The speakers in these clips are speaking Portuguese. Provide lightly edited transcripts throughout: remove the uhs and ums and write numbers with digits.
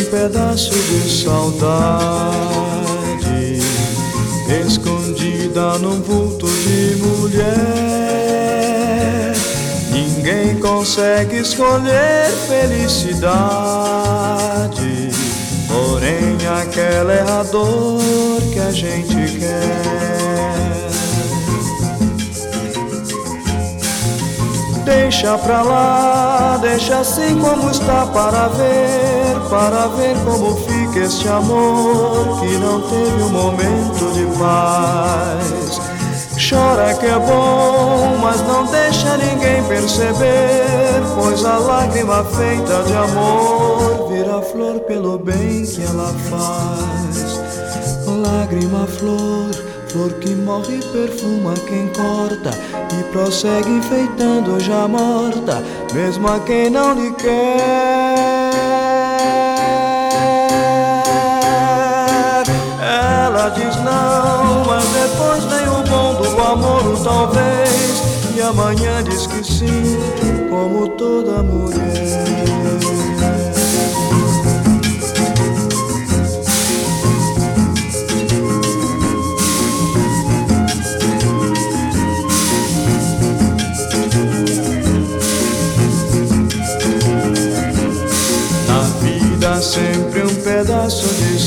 pedaço de saudade escondida num vulto de mulher. Ninguém consegue escolher felicidade, porém aquela é a dor que a gente quer. Deixa pra lá, deixa assim como está para ver como fica este amor que não teve um momento de paz. Chora que é bom, mas não deixa ninguém perceber, pois a lágrima feita de amor vira flor pelo bem que ela faz. Lágrima, flor, flor que morre e perfuma quem corta e prossegue enfeitando já morta, mesmo a quem não lhe quer. Ela diz não, mas depois vem o bom do amor, o talvez, e amanhã diz que sim, como toda mulher. Dá sempre um pedaço de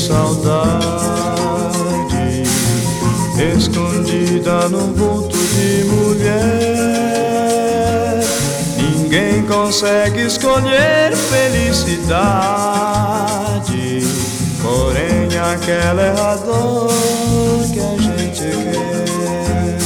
saudade escondida num vulto de mulher. Ninguém consegue escolher felicidade, porém aquela é a dor que a gente quer.